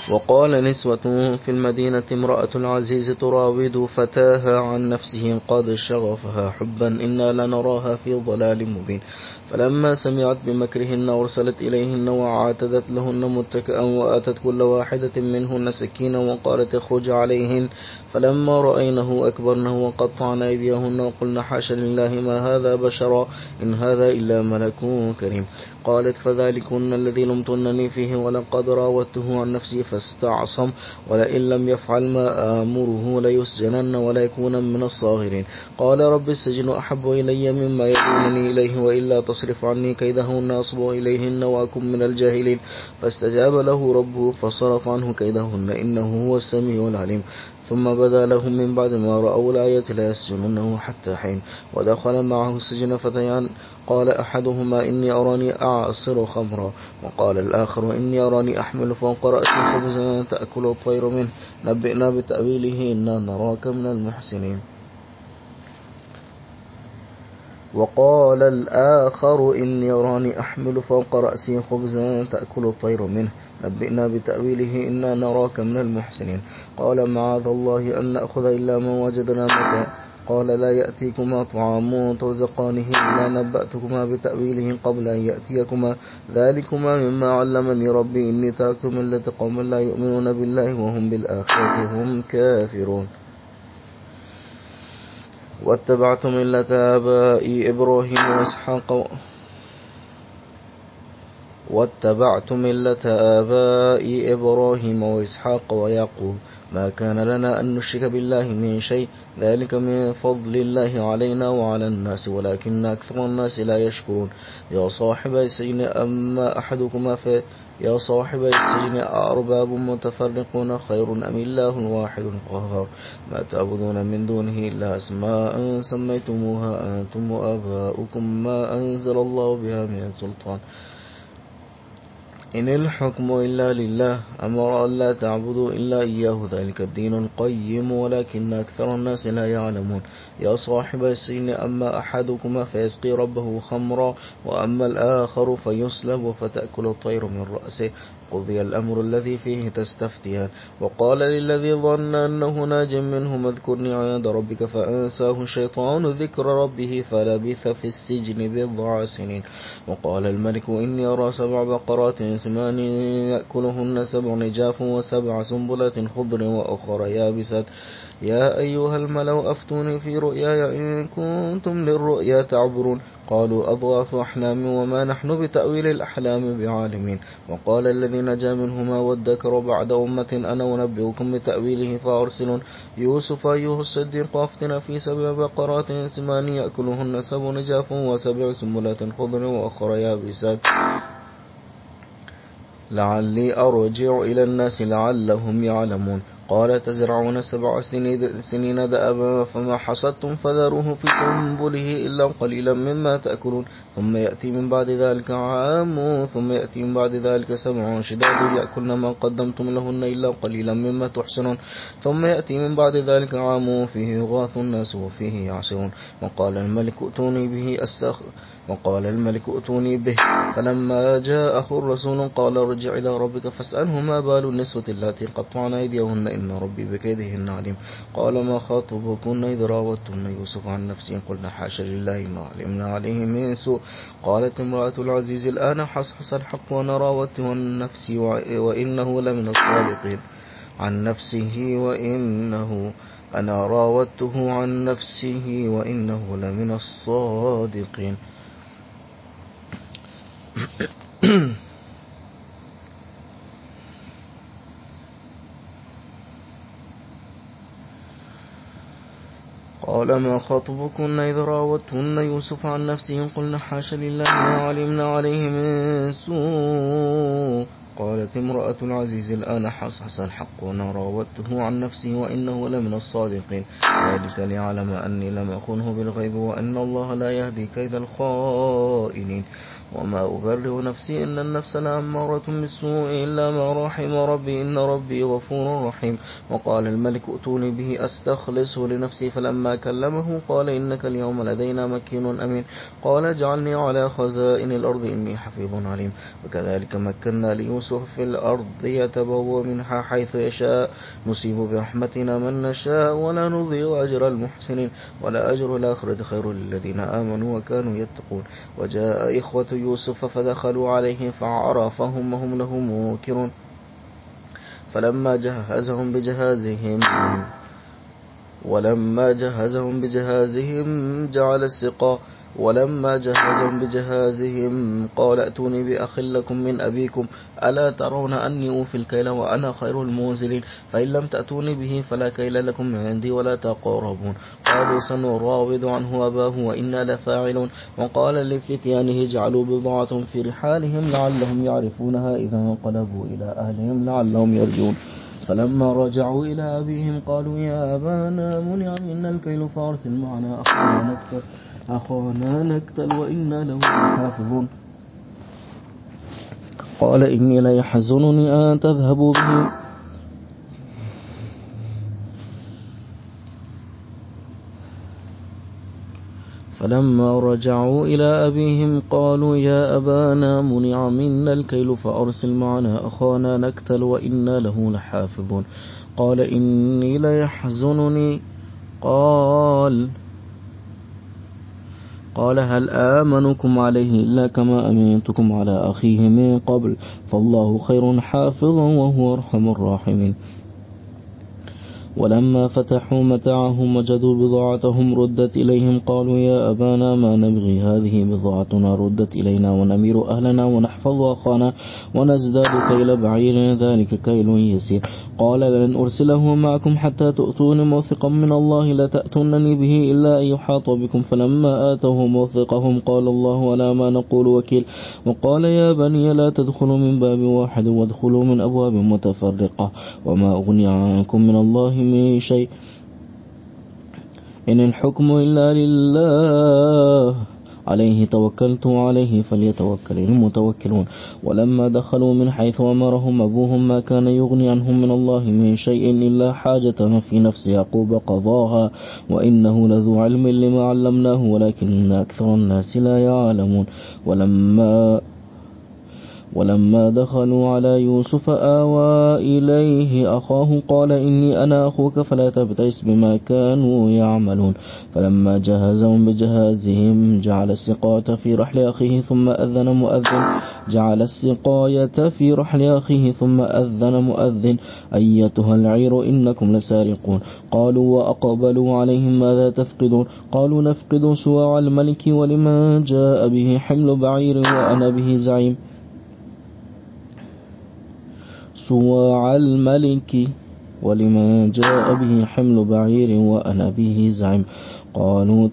وقال نسوة في المدينة امرأة العزيز تراود فتاها عن نفسه قد شغفها حبا إنا لنراها في ضلال مبين. فلما سمعت بمكرهن أرسلت إليهن وأعتدت لهن متكئا وآتت كل واحدة منهن سكينا وقالت اخرج عليهن. فلما رأينه أكبرنه وقطعن أيديهن وقلن حاش لله ما هذا بشرا إن هذا إلا ملك كريم. قالت فذلكن الذي لمتنني فيه ولقد راودته عن نفسي فاستعصم ولئن لم يفعل ما آمره ليسجنن ولا يكون من الصاغرين. قال رب السجن أحب إلي مما يدعونني إليه وإلا تصرف عني كيدهن أصب إليهن وأكن من الجاهلين. فاستجاب له ربه فصرف عنه كيدهن إنه هو السميع العليم. ثم بدا لهم من بعد ما رأوا الآية لا يسجننه حتى حين. ودخل معه السجن فتيان قال أحدهما إني أراني أعصر خمرا وقال الآخر إني أراني أحمل فوق رأسي خبزا تأكل الطير منه نبئنا بتأويله إنا نراك من المحسنين. وقال الآخر إني أراني أحمل فوق رأسي خبزا تأكل الطير منه نبئنا بتأويله إنا نراك من المحسنين. قال معاذ الله أن نأخذ إلا من وجدنا متاعا قال لا يأتيكما طعام ترزقانه إلا نبأتكما بتأويله قبل أن يأتيكما ذلكما مما علمني ربي إني تركت ملة قوم لا يؤمنون بالله وهم بالآخرة هم كافرون. واتبعت ملة آبائي إبراهيم وإسحاق ويعقوب ما كان لنا أن نشرك بالله من شيء ذلك من فضل الله علينا وعلى الناس ولكن أكثر الناس لا يشكرون. يا صاحب السجن أأرباب متفرقون خير أم الله الواحد القهار ما تعبدون من دونه إلا أسماء سميتموها أنتم وآباؤكم ما أنزل الله بها من سلطان إن الحكم إلا لله أمر أن لا تعبدوا إلا إياه ذلك الدين القيم ولكن أكثر الناس لا يعلمون. يا صاحب السجن أما أحدكما فيسقي ربه خمرا وأما الآخر فيصلب فتأكل الطير من رأسه قضي الأمر الذي فيه تستفتيان. وقال للذي ظن أنه ناج منه اذكرني عند ربك فأنساه الشيطان ذكر ربه فلبث في السجن بضع سنين. وقال الملك إني أرى 7 بقرات سمان يأكلهن 7 عجاف و7 سنبلات خضر وأخر يابسات يا أيها الملأ أفتوني في رؤياي إن كنتم للرؤيا تعبرون. قالوا أضغاث أحلام وما نحن بتأويل الأحلام بعالمين. وقال الذي نجا منهما وادكر بعد أمة أنا أنبئكم بتأويله فأرسلون يوسف أيها الصديق أفتنا في 7 بقرات سمان يأكلهن 7 عجاف و7 سنبلات خضر وأخر يابسات لعلي أرجع إلى الناس لعلهم يعلمون. قال تزرعون 7 سنين دأبا فما حصدتم فذروه في سنبله إلا قليلا مما تأكلون ثم يأتي من بعد ذلك عام ثم يأتي من بعد ذلك 7 شداد يأكلن ما قدمتم لهن إلا قليلا مما تحسنون ثم يأتي من بعد ذلك عام فيه يغاث الناس وفيه يعصرون. وقال الملك ائتوني به فلما جاءه الرسول قال ارجع إلى ربك فاسأله ما بال النسوة اللاتي قطعن أيديهن إن ربي بكيدهن عليم. قال ما خاطبكن إذ راوتن يوسف عن نفسه قلنا حاش لله ما علمنا عليه من سوء. قالت امرأة العزيز الآن حصحص الحق وأنا راودته عن نفسي وإنه لمن الصادقين عن نفسه أنا راودته عن نفسه وإنه لمن الصادقين. قال ما خطبكن إذ راوتن يوسف عن نفسه قلنا حاش لله ما علمنا عليه من سوء. قالت امرأة العزيز الآن حصحص الحق وأنا راودته عن نفسه وإنه لمن الصادقين ذلك ليعلم أني لم أخنه بالغيب وأن الله لا يهدي كيد الخائنين. وما أبرئ نفسي إن النفس لأمارة بالسوء إلا ما رحم ربي إن ربي غفور رحيم. وقال الملك ائتوني به أستخلصه لنفسي فلما كلمه قال إنك اليوم لدينا مكين أمين. قال اجعلني على خزائن الأرض إني حفيظ عليم. وكذلك مكنا ليوسف يوسف في الأرض يتبوأ منها حيث يشاء نصيب برحمتنا من نشاء ولا نضيع أجر المحسنين ولا أجر الآخرة خير للذين آمنوا وكانوا يتقون. وجاء إخوة يوسف فدخلوا عليه فعرفهم وهم له منكرون. فلما جهزهم بجهازهم قال ائتوني بأخ لكم من أبيكم ألا ترون أني أوفي الكيل وأنا خير المنزلين فإن لم تأتوني به فلا كيل لكم من عندي ولا تقربون. قالوا سنراود عنه أباه وإنا لفاعلون. وقال لفتيانه اجعلوا بضاعة في رحالهم لعلهم يعرفونها إذا انقلبوا إلى أهلهم لعلهم يرجعون. فلما رجعوا إلى أبيهم قالوا يا أبانا منع منا الكيل فأرسل معنا أخانا نكتل وإنا له حافظون. قال إني ليحزنني أن تذهبوا به فلما رجعوا إلى أبيهم قالوا يا أبانا منع منا الكيل فأرسل معنا أخانا نكتل وإنا له لحافظون. قال إني ليحزنني قال هل آمنكم عليه إلا كما أمنتكم على أخيه من قبل فالله خير حافظا وهو أرحم الراحمين. ولما فتحوا متاعهم وجدوا بضاعتهم ردت إليهم قالوا يا أبانا ما نبغي هذه بضاعتنا ردت إلينا ونمير أهلنا ونحفظ أخانا ونزداد كيل بعير ذلك كيل يسير. قال لن أرسله معكم حتى تؤتون موثقا من الله لتأتونني به إلا أن يحاط بكم. فلما آتوه موثقهم قال الله ولا ما نقول وكيل. وقال يا بني لا تدخلوا من باب واحد وادخلوا من أبواب متفرقة وما أغني عنكم من الله من شيء إن الحكم إلا لله عليه توكلت عليه فليتوكل المتوكلون. ولما دخلوا من حيث أمرهم أبوهم ما كان يغني عنهم من الله من شيء إلا حاجة في نفس يعقوب قضاها وإنه لذو علم لما علمناه ولكن أكثر الناس لا يعلمون. ولما دخلوا على يوسف آوى إليه أخاه قال إني أنا أخوك فلا تبتئس بما كانوا يعملون. فلما جهزهم بجهازهم جعل السقاية في رحل أخيه ثم أذن مؤذن أيتها العير إنكم لسارقون. قالوا وأقبلوا عليهم ماذا تفقدون قالوا نفقد سواع الملك ولمن جاء به حمل بعير وأنا به زعيم. سواع الملك ولمن جاء به حمل بعير وأنا به زعيم. قالوا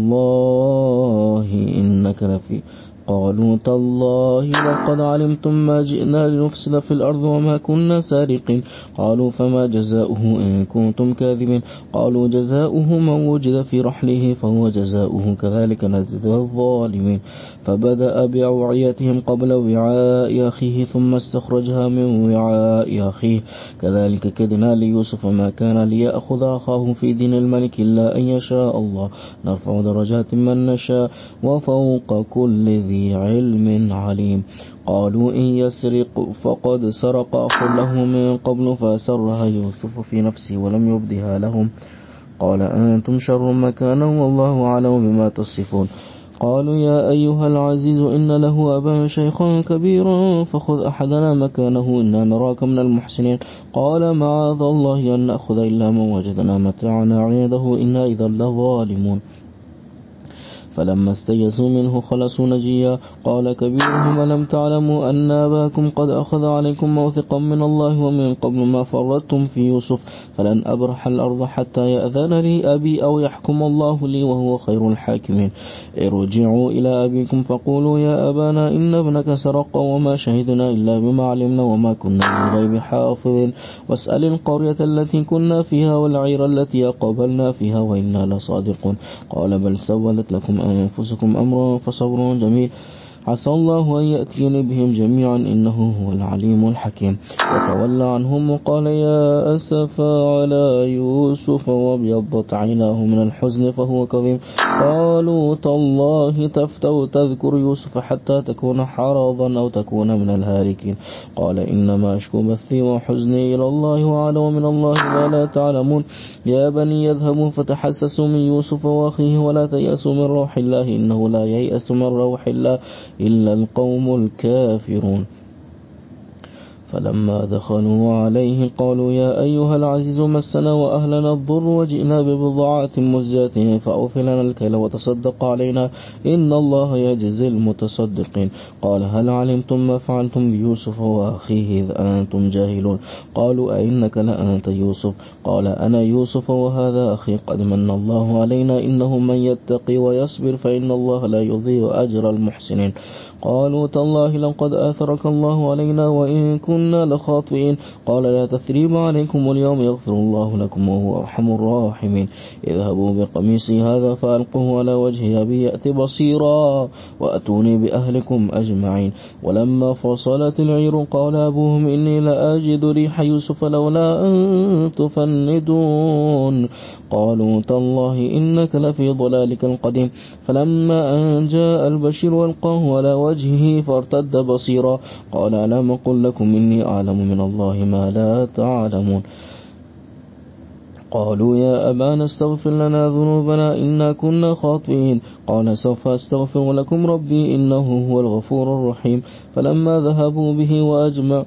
تالله لقد علمتم ما جئنا لنفسد في الأرض وما كنا سارقين. قالوا فما جزاؤه إن كنتم كاذبين. قالوا جزاؤه من وجد في رحله فهو جزاؤه كذلك نجزي الظالمين. فبدأ بأوعيتهم قبل وعاء أخيه ثم استخرجها من وعاء أخيه كذلك كدنا ليوسف ما كان ليأخذ أخاه في دين الملك إلا أن يشاء الله نرفع درجات من نشاء وفوق كل ذي علم عليم. قالوا إن يسرق فقد سرق أخ له من قبل فأسرها يوسف في نفسه ولم يبدها لهم قال أنتم شر مكانا والله أعلم بما تصفون. قالوا يا أيها العزيز إن له أبا شيخا كبيرا فخذ أحدنا مكانه إنا نراك من المحسنين. قال معاذ الله أن نأخذ إلا من وجدنا متاعنا عنده إنا إذا لظالمون. فلما استيئسوا منه خلصوا نجيا قال كبيرهم ألم تعلموا أن أباكم قد أخذ عليكم موثقا من الله ومن قبل ما فرطتم في يوسف فلن أبرح الأرض حتى يأذن لي أبي أو يحكم الله لي وهو خير الحاكمين. ارجعوا إلى أبيكم فقولوا يا أبانا إن ابنك سرق وما شهدنا إلا بما علمنا وما كنا للغيب حافظين واسأل القرية التي كنا فيها والعير التي أقبلنا فيها وإنا لصادقون. قال بل سولت لكم أنفسكم أمرا فصبر جميل عسى الله أن يأتيني بهم جميعا إنه هو العليم الحكيم. وتولى عنهم وقال يا أسفا على يوسف وابيضت عيناه من الحزن فهو كظيم. قالوا تالله تفتأ تذكر يوسف حتى تكون حرضا أو تكون من الهالكين. قال إنما أشكو بثي وحزني إلى الله وأعلم من الله ما لا تعلمون. يا بني يذهبوا فتحسسوا من يوسف وأخيه ولا تيأسوا من روح الله إنه لا ييأس من روح الله إلا القوم الكافرون. فلما دخلوا عليه قالوا يا أيها العزيز مسنا وأهلنا الضر وجئنا ببضاعة مزجاة فأوف لنا الكيل وتصدق علينا إن الله يجزي المتصدقين. قال هل علمتم ما فعلتم بيوسف وأخيه إذ أنتم جاهلون. قالوا أئنك لأنت يوسف. قال أنا يوسف وهذا أخي قد من الله علينا إنه من يتقي ويصبر فإن الله لا يضيع أجر المحسنين. قالوا تالله لقد آثرك الله علينا وإن كنا لخاطئين. قال لا تثريب عليكم اليوم يغفر الله لكم وهو أرحم الراحمين. اذهبوا بقميصي هذا فألقوه على وجه أبي يأتي بصيرا وأتوني بأهلكم أجمعين. ولما فصلت العير قال أبوهم إني لأجد ريح يوسف لولا أن تفندون. قالوا تالله إنك لفي ضلالك القديم. فلما أن جاء البشير ألقاه على وجهه فارتد بصيرا. قال ألم أقل لكم إني أعلم من الله ما لا تعلمون. قالوا يا أبانا استغفر لنا ذنوبنا إنا كنا خاطئين. قال سوف أستغفر لكم ربي إنه هو الغفور الرحيم. فلما ذهبوا به وأجمع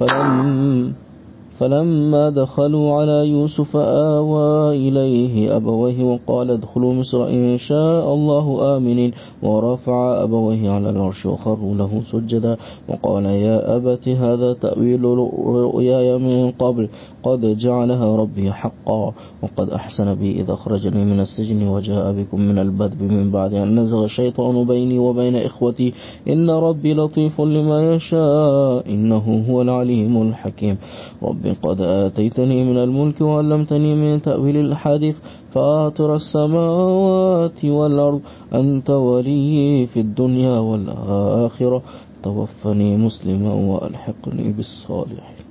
فلما دخلوا على يوسف آوى إليه أبويه وقال ادخلوا مصر إن شاء الله آمنين. ورفع أبويه على العرش وخروا له سجدا وقال يا أبت هذا تأويل رؤياي من قبل قد جعلها ربي حقا وقد أحسن بي إذا أخرجني من السجن وجاء بكم من البدو من بعد أن نزغ الشيطان بيني وبين إخوتي إن ربي لطيف لما يشاء إنه هو العليم الحكيم. رب قد آتيتني من الملك وعلمتني من تأويل الحديث فاطر السماوات والأرض أنت ولي في الدنيا والآخرة توفني مسلما وألحقني بالصالحين.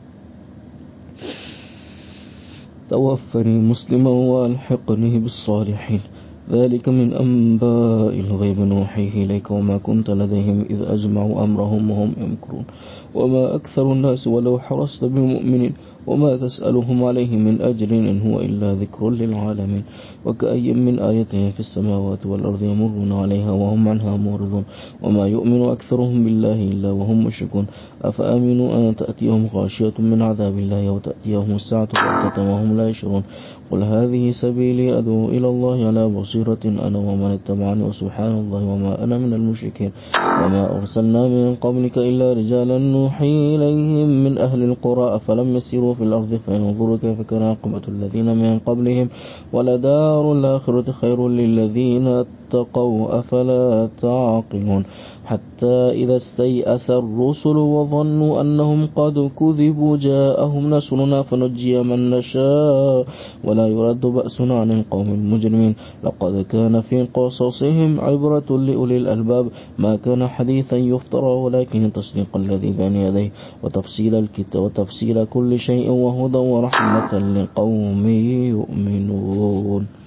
توفني مسلما وألحقني بالصالحين. ذلك من أنباء الغيب نوحيه إليك وما كنت لديهم إذ أجمعوا أمرهم وهم يمكرون. وما أكثر الناس ولو حرصت بمؤمنين وما تسألهم عليه من أجر إن هو إلا ذكر للعالمين. وكأي من آية في السماوات والأرض يمرون عليها وهم عنها معرضون وما يؤمن أكثرهم بالله إلا وهم مشركون. أفأمنوا أن تأتيهم غاشية من عذاب الله وتأتيهم الساعة بغتة وهم لا يشعرون. قل هذه سبيلي أدعو إلى الله على بصيرة أنا ومن اتبعني وسبحان الله وما أنا من المشركين. وما أرسلنا من قبلك إلا رجالا نوحي إليهم من أهل القرى أفلم يسيروا في الأرض فينظروا كيف كان عاقبة الذين من قبلهم ولدار الآخرة خير للذين اتقوا أفلا تعقلون. حتى إذا استيأس الرسل وظنوا أنهم قد كذبوا جاءهم نصرنا فنجي من نشاء ولا يرد بأسنا عن القوم المجرمين. لقد كان في قصصهم عبرة لأولي الألباب ما كان حديثا يفترى ولكن تصديق الذي بين يديه وتفصيل الكتاب وتفصيل كل شيء وهدى ورحمة لقوم يؤمنون.